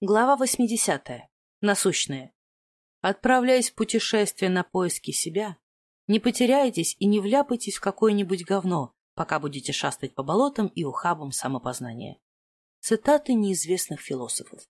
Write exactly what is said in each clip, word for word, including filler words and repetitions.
Глава восьмидесятая. Насущная. Отправляясь в путешествие на поиски себя, не потеряйтесь и не вляпайтесь в какое-нибудь говно, пока будете шастать по болотам и ухабам самопознания. Цитаты неизвестных философов.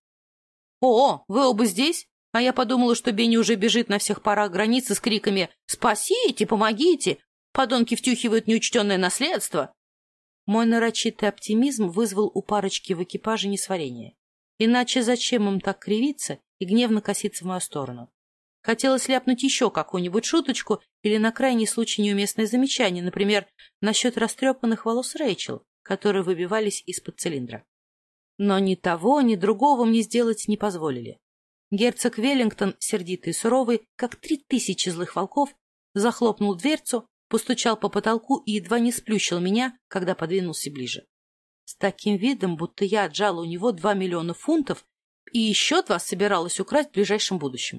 «О, вы оба здесь? А я подумала, что Бенни уже бежит на всех парах границы с криками «Спасите! Помогите! Подонки втюхивают неучтенное наследство!» Мой нарочитый оптимизм вызвал у парочки в экипаже несварение. Иначе зачем им так кривиться и гневно коситься в мою сторону? Хотелось ляпнуть еще какую-нибудь шуточку или на крайний случай неуместное замечание, например, насчет растрепанных волос Рэйчел, которые выбивались из-под цилиндра. Но ни того, ни другого мне сделать не позволили. Герцог Веллингтон, сердитый и суровый, как три тысячи злых волков, захлопнул дверцу, постучал по потолку и едва не сплющил меня, когда подвинулся ближе. С таким видом, будто я отжала у него два миллиона фунтов и еще два собиралась украсть в ближайшем будущем.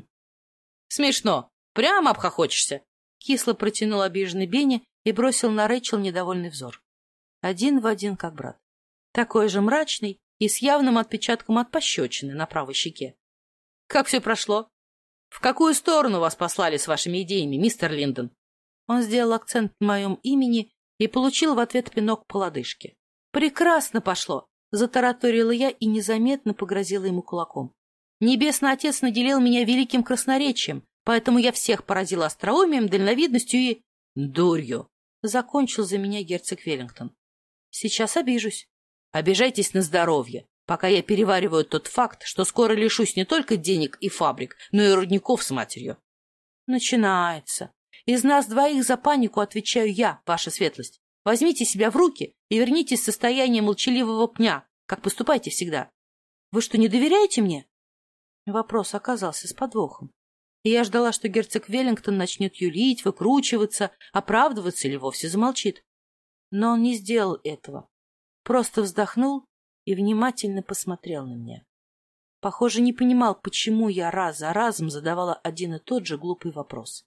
— Смешно. Прямо обхохочешься. Кисло протянул обиженный Бенни и бросил на Рэйчел недовольный взор. Один в один, как брат. Такой же мрачный и с явным отпечатком от пощечины на правой щеке. — Как все прошло? В какую сторону вас послали с вашими идеями, мистер Линдон? Он сделал акцент на моем имени и получил в ответ пинок по лодыжке. «Прекрасно пошло!» — затараторила я и незаметно погрозила ему кулаком. «Небесный Отец наделил меня великим красноречием, поэтому я всех поразила остроумием, дальновидностью и...» «Дурью!» — закончил за меня герцог Веллингтон. «Сейчас обижусь». «Обижайтесь на здоровье, пока я перевариваю тот факт, что скоро лишусь не только денег и фабрик, но и рудников с матерью». «Начинается. Из нас двоих за панику отвечаю я, ваша светлость. Возьмите себя в руки и вернитесь в состояние молчаливого пня, как поступайте всегда. Вы что, не доверяете мне?» Вопрос оказался с подвохом. И я ждала, что герцог Веллингтон начнет юлить, выкручиваться, оправдываться или вовсе замолчит. Но он не сделал этого. Просто вздохнул и внимательно посмотрел на меня. Похоже, не понимал, почему я раз за разом задавала один и тот же глупый вопрос.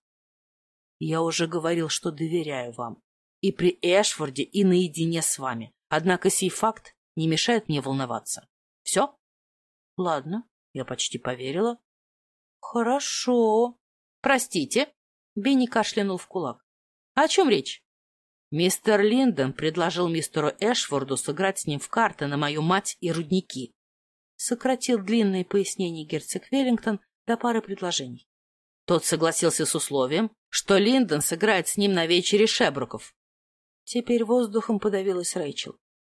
«Я уже говорил, что доверяю вам. И при Эшфорде, и наедине с вами. Однако сей факт не мешает мне волноваться. Все?» «Ладно, я почти поверила». «Хорошо. Простите». Бенни кашлянул в кулак. «О чем речь?» «Мистер Линдон предложил мистеру Эшфорду сыграть с ним в карты на мою мать и рудники». Сократил длинные пояснения герцог Веллингтон до пары предложений. Тот согласился с условием, что Линдон сыграет с ним на вечере Шебруков. Теперь воздухом подавилась Рэйчел.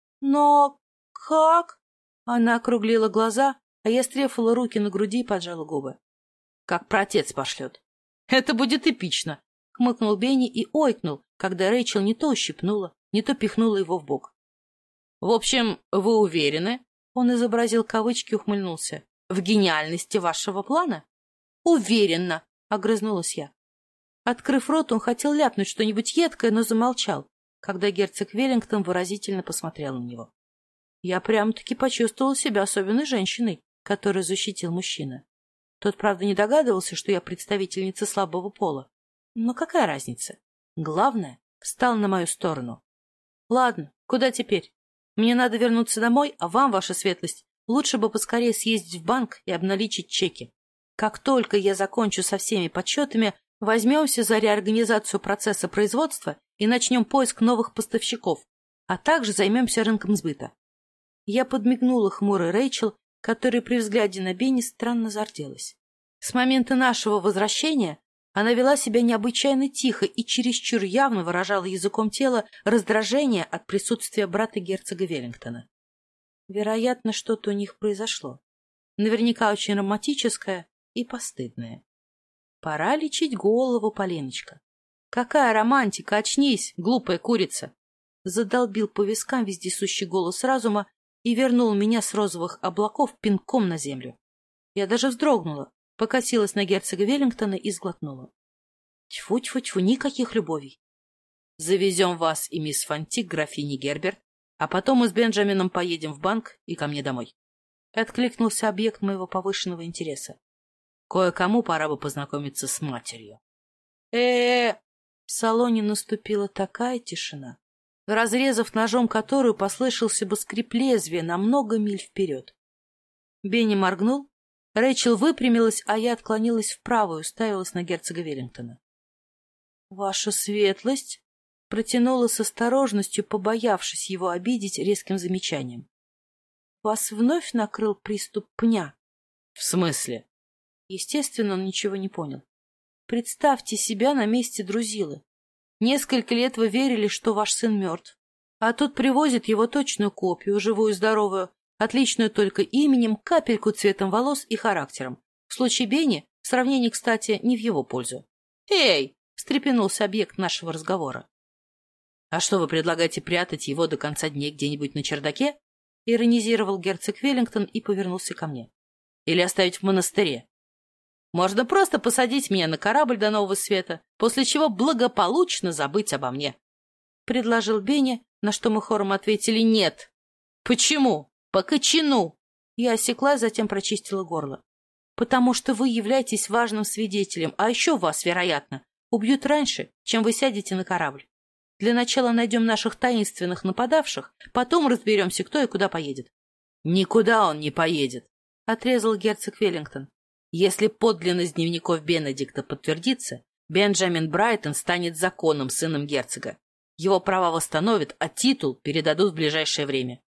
«Но как?» Она округлила глаза, а я стрефала руки на груди и поджала губы. «Как праотец пошлет». «Это будет эпично!» — хмыкнул Бенни и ойкнул, когда Рэйчел не то ущипнула, не то пихнула его в бок. «В общем, вы уверены?» — он изобразил кавычки и ухмыльнулся. «В гениальности вашего плана?» «Уверенно!» — огрызнулась я. Открыв рот, он хотел ляпнуть что-нибудь едкое, но замолчал, когда герцог Веллингтон выразительно посмотрел на него. Я прям-таки почувствовала себя особенной женщиной, которую защитил мужчина. Тот, правда, не догадывался, что я представительница слабого пола. Но какая разница? Главное, встал на мою сторону. Ладно, куда теперь? Мне надо вернуться домой, а вам, ваша светлость, лучше бы поскорее съездить в банк и обналичить чеки. Как только я закончу со всеми подсчетами, возьмемся за реорганизацию процесса производства и начнем поиск новых поставщиков, а также займемся рынком сбыта. Я подмигнула хмурой Рэйчел, которая при взгляде на Бенни странно зарделась. С момента нашего возвращения она вела себя необычайно тихо и чересчур явно выражала языком тела раздражение от присутствия брата герцога Веллингтона. Вероятно, что-то у них произошло. Наверняка очень романтическое и постыдное. Пора лечить голову, Полиночка. Какая романтика, очнись, глупая курица! Задолбил по вискам вездесущий голос разума и вернул меня с розовых облаков пинком на землю. Я даже вздрогнула, покосилась на герцога Веллингтона и сглотнула. Тьфу-тьфу-тьфу, никаких любовей. Завезем вас и мисс Фонтик к графине Герберт, а потом мы с Бенджамином поедем в банк и ко мне домой. Откликнулся объект моего повышенного интереса. Кое-кому пора бы познакомиться с матерью. э В салоне наступила такая тишина, разрезав ножом которую послышался бы скрип лезвия на много миль вперед. Бенни моргнул. Рэйчел выпрямилась, а я отклонилась вправо и уставилась на герцога Веллингтона. — Ваша светлость! — протянула с осторожностью, побоявшись его обидеть резким замечанием. — Вас вновь накрыл приступ пня? — В смысле? Естественно, он ничего не понял. — Представьте себя на месте Друзилы. Несколько лет вы верили, что ваш сын мертв, а тут привозят его точную копию, живую-здоровую, отличную только именем, капельку цветом волос и характером. В случае Бенни сравнение, кстати, не в его пользу. «Эй!» — встрепенулся объект нашего разговора. «А что, вы предлагаете прятать его до конца дней где-нибудь на чердаке?» — иронизировал герцог Веллингтон и повернулся ко мне. «Или оставить в монастыре? Можно просто посадить меня на корабль до нового света, после чего благополучно забыть обо мне», — предложил Бенни, на что мы хором ответили «нет». «Почему?» «По кочану!» Я осеклась, затем прочистила горло. «Потому что вы являетесь важным свидетелем, а еще вас, вероятно, убьют раньше, чем вы сядете на корабль. Для начала найдем наших таинственных нападавших, потом разберемся, кто и куда поедет». «Никуда он не поедет», — отрезал герцог Веллингтон. «Если подлинность дневников Бенедикта подтвердится, Бенджамин Брайтон станет законным сыном герцога. Его права восстановят, а титул передадут в ближайшее время».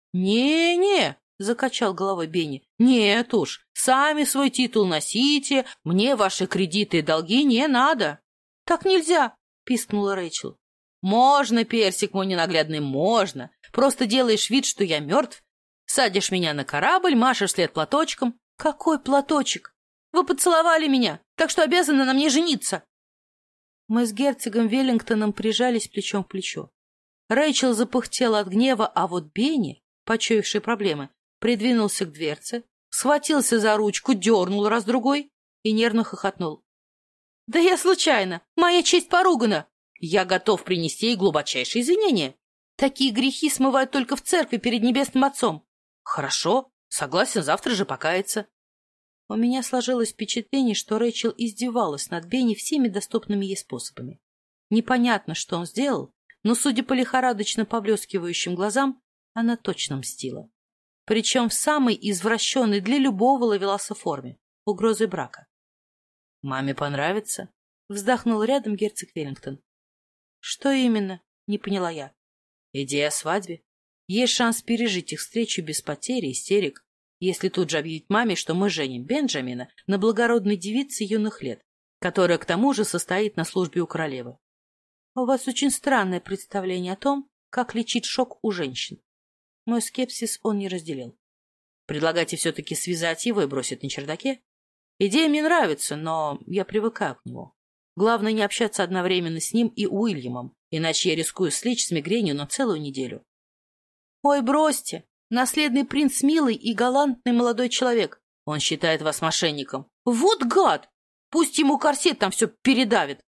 «Не-не», — закачал головой Бенни, — «нет уж, сами свой титул носите, мне ваши кредиты и долги не надо». «Так нельзя», — пискнула Рэйчел. «Можно, персик мой ненаглядный, можно. Просто делаешь вид, что я мертв, садишь меня на корабль, машешь вслед платочком». «Какой платочек? Вы поцеловали меня, так что обязаны на мне жениться». Мы с герцогом Веллингтоном прижались плечом к плечу. Рэйчел запыхтела от гнева, а вот Бенни, почуявший проблемы, придвинулся к дверце, схватился за ручку, дернул раз-другой и нервно хохотнул. — Да я случайно! Моя честь поругана! Я готов принести ей глубочайшие извинения. Такие грехи смывают только в церкви перед Небесным Отцом. — Хорошо, согласен завтра же покаяться. У меня сложилось впечатление, что Рэйчел издевалась над Бенни всеми доступными ей способами. Непонятно, что он сделал, но, судя по лихорадочно поблескивающим глазам, она точно мстила. Причем в самой извращенной для любого ловеласа форме — угрозой брака. — Маме понравится? — вздохнул рядом герцог Веллингтон. — Что именно? — не поняла я. — Идея о свадьбе. Есть шанс пережить их встречу без потери, истерик, если тут же объявить маме, что мы женим Бенджамина на благородной девице юных лет, которая к тому же состоит на службе у королевы. — У вас очень странное представление о том, как лечить шок у женщин. Мой скепсис он не разделил. Предлагайте все-таки связать его и бросить на чердаке? Идея мне нравится, но я привыкаю к нему. Главное не общаться одновременно с ним и Уильямом, иначе я рискую слечь с мигренью на целую неделю. Ой, бросьте! Наследный принц милый и галантный молодой человек. Он считает вас мошенником. Вот гад! Пусть ему корсет там все передавит.